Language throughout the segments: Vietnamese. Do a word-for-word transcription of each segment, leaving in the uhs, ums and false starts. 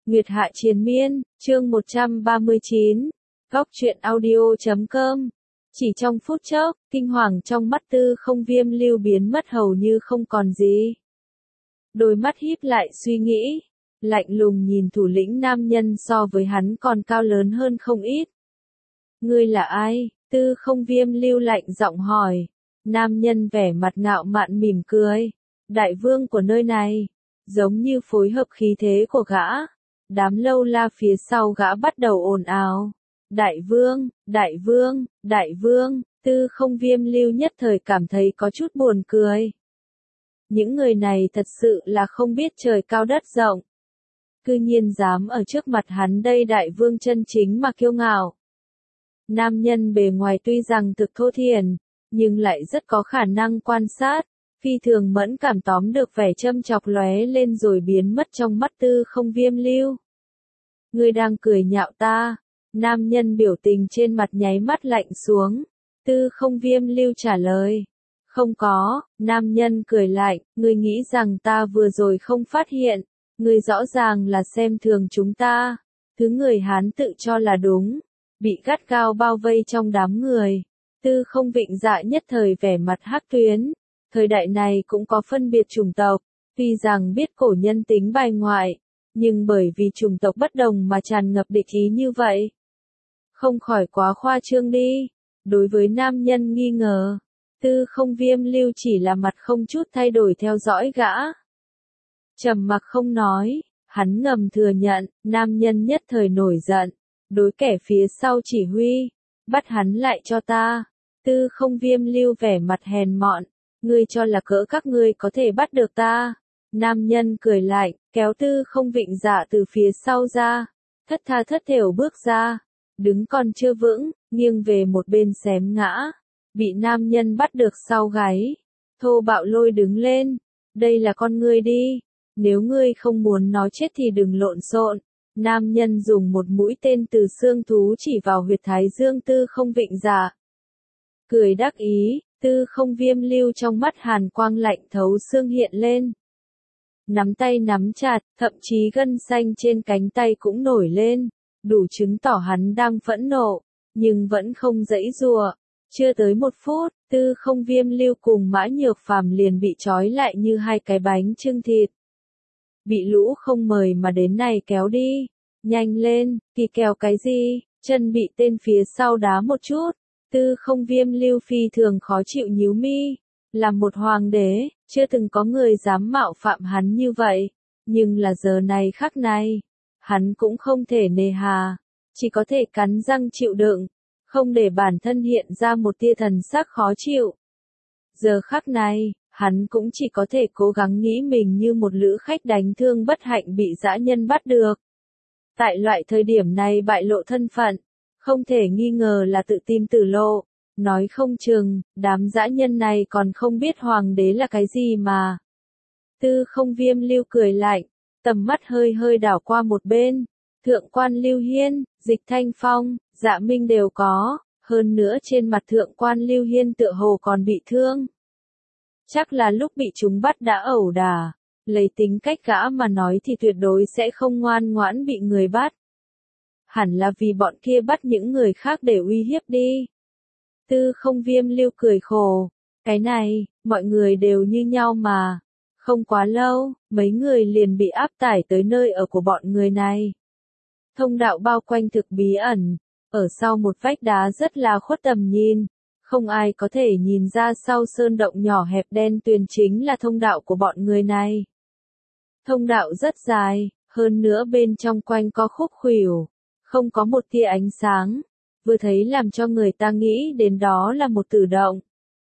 Nguyệt Hạ Triền Miên, chương một trăm ba mươi chín, góc truyện audio chấm com. Chỉ trong phút chốc, kinh hoàng trong mắt Tư Không Viêm lưu biến mất hầu như không còn gì. Đôi mắt híp lại suy nghĩ, lạnh lùng nhìn thủ lĩnh nam nhân so với hắn còn cao lớn hơn không ít. Ngươi là ai? Tư Không Viêm lưu lạnh giọng hỏi. Nam nhân vẻ mặt ngạo mạn mỉm cười. Đại vương của nơi này, giống như phối hợp khí thế của gã. Đám lâu la phía sau gã bắt đầu ồn ào. Đại vương, đại vương, đại vương, Tư Không Viêm lưu nhất thời cảm thấy có chút buồn cười. Những người này thật sự là không biết trời cao đất rộng. Cư nhiên dám ở trước mặt hắn đây đại vương chân chính mà kiêu ngạo. Nam nhân bề ngoài tuy rằng thực thô thiển, nhưng lại rất có khả năng quan sát, phi thường mẫn cảm tóm được vẻ châm chọc lóe lên rồi biến mất trong mắt Tư Không Viêm lưu. Ngươi đang cười nhạo ta? Nam nhân biểu tình trên mặt nháy mắt lạnh xuống. Tư Không Viêm lưu trả lời. Không có, nam nhân cười lạnh, ngươi nghĩ rằng ta vừa rồi không phát hiện, ngươi rõ ràng là xem thường chúng ta. Thứ người Hán tự cho là đúng, bị gắt gao bao vây trong đám người. Tư Không Vịnh Dạ nhất thời vẻ mặt hắc tuyến. Thời đại này cũng có phân biệt chủng tộc, tuy rằng biết cổ nhân tính bài ngoại, nhưng bởi vì chủng tộc bất đồng mà tràn ngập địch ý như vậy. Không khỏi quá khoa trương đi. Đối với nam nhân nghi ngờ, Tư Không Viêm lưu chỉ là mặt không chút thay đổi theo dõi gã. Trầm mặc không nói, hắn ngầm thừa nhận, nam nhân nhất thời nổi giận, đối kẻ phía sau chỉ huy, bắt hắn lại cho ta. Tư Không Viêm lưu vẻ mặt hèn mọn, ngươi cho là cỡ các ngươi có thể bắt được ta. Nam nhân cười lạnh, kéo Tư Không Vịnh Dạ từ phía sau ra, thất tha thất thểu bước ra, đứng còn chưa vững, nghiêng về một bên xém ngã, bị nam nhân bắt được sau gáy, thô bạo lôi đứng lên. Đây là con ngươi đi, nếu ngươi không muốn nó chết thì đừng lộn xộn. Nam nhân dùng một mũi tên từ xương thú chỉ vào huyệt thái dương Tư Không Vịnh Dạ. Cười đắc ý, Tư Không Viêm lưu trong mắt hàn quang lạnh thấu xương hiện lên. Nắm tay nắm chặt, thậm chí gân xanh trên cánh tay cũng nổi lên, đủ chứng tỏ hắn đang phẫn nộ, nhưng vẫn không giãy giụa. Chưa tới một phút, Tư Không Viêm lưu cùng Mã Nhược Phàm liền bị trói lại như hai cái bánh chưng thịt. Bị lũ không mời mà đến này kéo đi, nhanh lên, thì kéo cái gì, chân bị tên phía sau đá một chút. Tư Không Viêm lưu phi thường khó chịu nhíu mi, là một hoàng đế, chưa từng có người dám mạo phạm hắn như vậy, nhưng là giờ này khắc này, hắn cũng không thể nề hà, chỉ có thể cắn răng chịu đựng, không để bản thân hiện ra một tia thần sắc khó chịu. Giờ khắc này, hắn cũng chỉ có thể cố gắng nghĩ mình như một lữ khách đánh thương bất hạnh bị dã nhân bắt được. Tại loại thời điểm này bại lộ thân phận, không thể nghi ngờ là tự tìm tử lộ, nói không chừng, đám dã nhân này còn không biết hoàng đế là cái gì mà. Tư Không Viêm lưu cười lạnh, tầm mắt hơi hơi đảo qua một bên, thượng quan Lưu Hiên, Dịch Thanh Phong, Dạ Minh đều có, hơn nữa trên mặt thượng quan Lưu Hiên tựa hồ còn bị thương. Chắc là lúc bị chúng bắt đã ẩu đả, lấy tính cách gã mà nói thì tuyệt đối sẽ không ngoan ngoãn bị người bắt. Hẳn là vì bọn kia bắt những người khác để uy hiếp đi. Tư Không Viêm lưu cười khổ, cái này, mọi người đều như nhau mà. Không quá lâu, mấy người liền bị áp tải tới nơi ở của bọn người này. Thông đạo bao quanh thực bí ẩn, ở sau một vách đá rất là khuất tầm nhìn, không ai có thể nhìn ra sau sơn động nhỏ hẹp đen tuyền chính là thông đạo của bọn người này. Thông đạo rất dài, hơn nữa bên trong quanh có khúc khuỷu, không có một tia ánh sáng, vừa thấy làm cho người ta nghĩ đến đó là một tử động.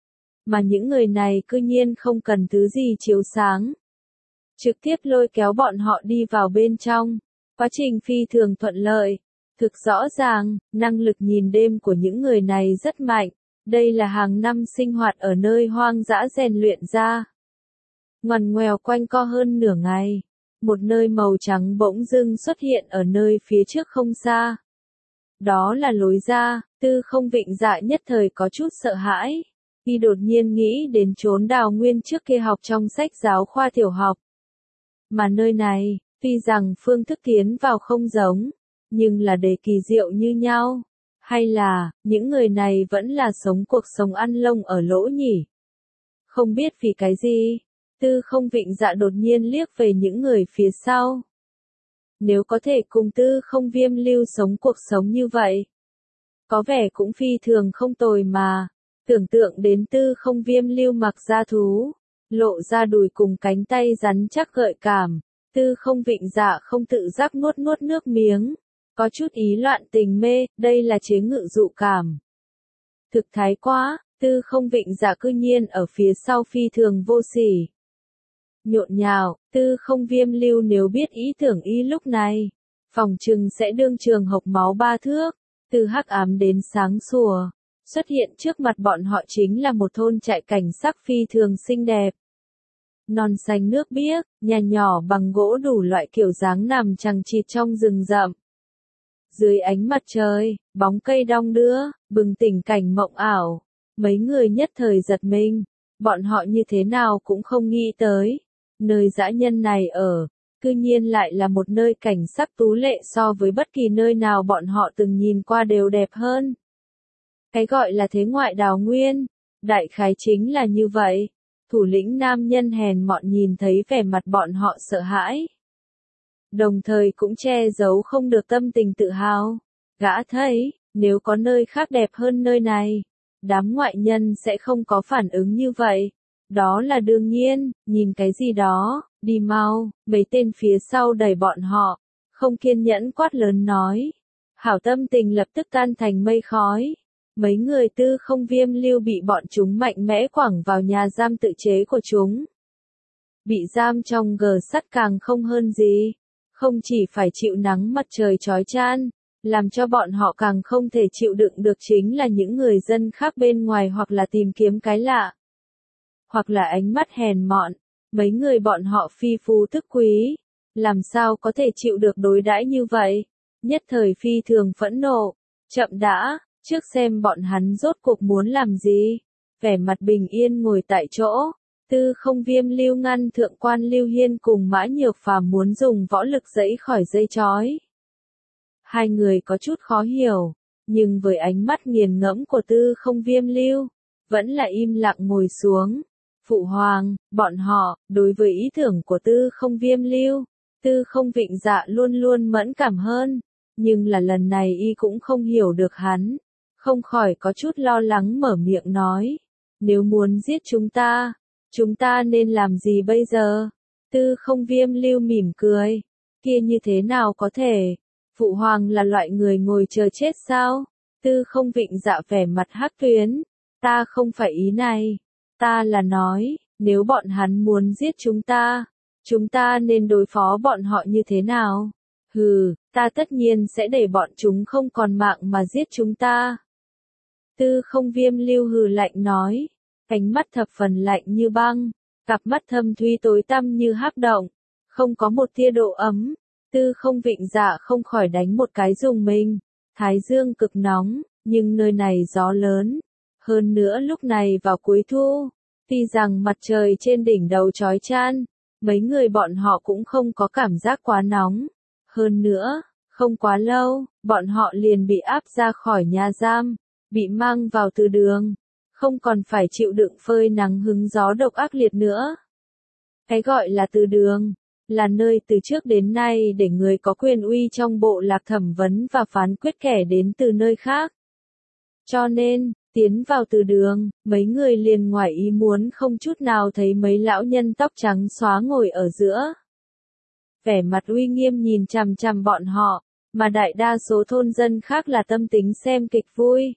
Mà những người này cư nhiên không cần thứ gì chiếu sáng, trực tiếp lôi kéo bọn họ đi vào bên trong, quá trình phi thường thuận lợi, thực rõ ràng, năng lực nhìn đêm của những người này rất mạnh, đây là hàng năm sinh hoạt ở nơi hoang dã rèn luyện ra. Ngoằn ngoèo quanh co hơn nửa ngày, một nơi màu trắng bỗng dưng xuất hiện ở nơi phía trước không xa. Đó là lối ra. Tư Không Vịnh Dạ nhất thời có chút sợ hãi, y đột nhiên nghĩ đến chốn đào nguyên trước kia học trong sách giáo khoa tiểu học. Mà nơi này, Tuy rằng phương thức tiến vào không giống, nhưng là đề kỳ diệu như nhau. Hay là, những người này vẫn là sống cuộc sống ăn lông ở lỗ nhỉ? Không biết vì cái gì, Tư Không Vịnh Dạ đột nhiên liếc về những người phía sau. Nếu có thể cùng Tư Không Viêm Lưu sống cuộc sống như vậy, có vẻ cũng phi thường không tồi mà. Tưởng tượng đến Tư Không Viêm Lưu mặc da thú, lộ ra đùi cùng cánh tay rắn chắc gợi cảm, Tư Không Vịnh Dạ không tự giác nuốt nuốt nước miếng, có chút ý loạn tình mê, đây là chế ngự dụ cảm. Thực thái quá, Tư Không Vịnh Dạ cư nhiên ở phía sau phi thường vô sỉ. Nhộn nhào, Tư Không Viêm Lưu nếu biết ý tưởng y lúc này, phòng trừng sẽ đương trường hộc máu ba thước, từ hắc ám đến sáng sủa, xuất hiện trước mặt bọn họ chính là một thôn trại cảnh sắc phi thường xinh đẹp. Non xanh nước biếc, nhà nhỏ bằng gỗ đủ loại kiểu dáng nằm chằng chịt trong rừng rậm. Dưới ánh mặt trời, bóng cây đong đưa, bừng tỉnh cảnh mộng ảo, mấy người nhất thời giật mình, bọn họ như thế nào cũng không nghĩ tới. Nơi dã nhân này ở, cư nhiên lại là một nơi cảnh sắc tú lệ so với bất kỳ nơi nào bọn họ từng nhìn qua đều đẹp hơn. Cái gọi là thế ngoại đào nguyên, đại khái chính là như vậy. Thủ lĩnh nam nhân hèn mọn nhìn thấy vẻ mặt bọn họ sợ hãi. Đồng thời cũng che giấu không được tâm tình tự hào. Gã thấy, nếu có nơi khác đẹp hơn nơi này, đám ngoại nhân sẽ không có phản ứng như vậy. Đó là đương nhiên, nhìn cái gì đó, đi mau, mấy tên phía sau đẩy bọn họ, không kiên nhẫn quát lớn nói. Hảo tâm tình lập tức tan thành mây khói. Mấy người Tư Không Viêm Lưu bị bọn chúng mạnh mẽ quẳng vào nhà giam tự chế của chúng. Bị giam trong gờ sắt càng không hơn gì. Không chỉ phải chịu nắng mặt trời chói chan, làm cho bọn họ càng không thể chịu đựng được chính là những người dân khác bên ngoài hoặc là tìm kiếm cái lạ. Hoặc là ánh mắt hèn mọn, mấy người bọn họ phi phú thức quý, làm sao có thể chịu được đối đãi như vậy, nhất thời phi thường phẫn nộ, chậm đã, trước xem bọn hắn rốt cuộc muốn làm gì, vẻ mặt bình yên ngồi tại chỗ, Tư Không Viêm Lưu ngăn thượng quan Lưu Hiên cùng Mã Nhược Phàm muốn dùng võ lực giãy khỏi dây chói. Hai người có chút khó hiểu, nhưng với ánh mắt nghiền ngẫm của Tư Không Viêm Lưu, vẫn là im lặng ngồi xuống. Phụ hoàng, bọn họ, đối với ý tưởng của Tư Không Viêm Lưu, Tư Không Vịnh Dạ luôn luôn mẫn cảm hơn, nhưng là lần này y cũng không hiểu được hắn, không khỏi có chút lo lắng mở miệng nói, nếu muốn giết chúng ta, chúng ta nên làm gì bây giờ? Tư Không Viêm Lưu mỉm cười, kia như thế nào có thể? Phụ hoàng là loại người ngồi chờ chết sao? Tư Không Vịnh Dạ vẻ mặt hắc tuyến, ta không phải ý này. Ta là nói, nếu bọn hắn muốn giết chúng ta, chúng ta nên đối phó bọn họ như thế nào? Hừ, ta tất nhiên sẽ để bọn chúng không còn mạng mà giết chúng ta. Tư Không Viêm Lưu hừ lạnh nói, ánh mắt thập phần lạnh như băng, cặp mắt thâm thúy tối tăm như hắc động, không có một tia độ ấm. Tư Không Vịnh Dạ không khỏi đánh một cái dùng mình, thái dương cực nóng, nhưng nơi này gió lớn. Hơn nữa lúc này vào cuối thu, tuy rằng mặt trời trên đỉnh đầu chói chan, mấy người bọn họ cũng không có cảm giác quá nóng. Hơn nữa, không quá lâu, bọn họ liền bị áp ra khỏi nhà giam, bị mang vào từ đường, không còn phải chịu đựng phơi nắng hứng gió độc ác liệt nữa. Cái gọi là từ đường, là nơi từ trước đến nay để người có quyền uy trong bộ lạc thẩm vấn và phán quyết kẻ đến từ nơi khác. Cho nên, tiến vào từ đường, mấy người liền ngoài ý muốn không chút nào thấy mấy lão nhân tóc trắng xóa ngồi ở giữa. Vẻ mặt uy nghiêm nhìn chằm chằm bọn họ, mà đại đa số thôn dân khác là tâm tính xem kịch vui.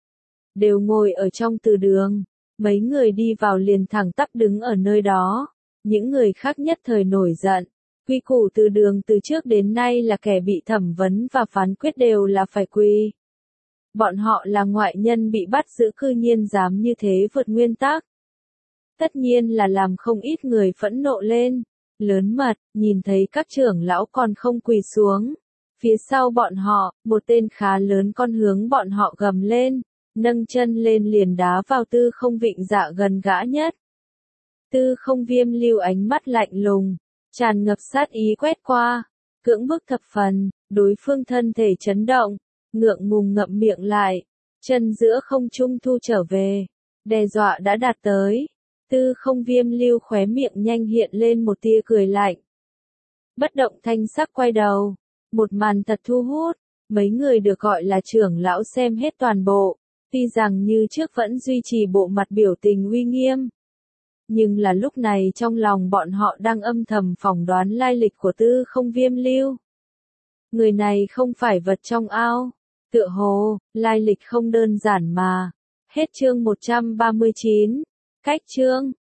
Đều ngồi ở trong từ đường, mấy người đi vào liền thẳng tắp đứng ở nơi đó, những người khác nhất thời nổi giận. Quy củ từ đường từ trước đến nay là kẻ bị thẩm vấn và phán quyết đều là phải quỳ. Bọn họ là ngoại nhân bị bắt giữ cư nhiên dám như thế vượt nguyên tắc. Tất nhiên là làm không ít người phẫn nộ lên, lớn mật, nhìn thấy các trưởng lão còn không quỳ xuống. Phía sau bọn họ, một tên khá lớn con hướng bọn họ gầm lên, nâng chân lên liền đá vào Tư Không Vịnh Dạ gần gã nhất. Tư Không Viêm Lưu ánh mắt lạnh lùng, tràn ngập sát ý quét qua, cưỡng bức thập phần, đối phương thân thể chấn động, ngượng ngùng ngậm miệng lại, chân giữa không trung thu trở về, đe dọa đã đạt tới. Tư Không Viêm Lưu khóe miệng nhanh hiện lên một tia cười lạnh. Bất động thanh sắc quay đầu, một màn thật thu hút, mấy người được gọi là trưởng lão xem hết toàn bộ, tuy rằng như trước vẫn duy trì bộ mặt biểu tình uy nghiêm. Nhưng là lúc này trong lòng bọn họ đang âm thầm phỏng đoán lai lịch của Tư Không Viêm Lưu. Người này không phải vật trong ao, tựa hồ, lai lịch không đơn giản mà. Hết chương một trăm ba mươi chín, cách chương.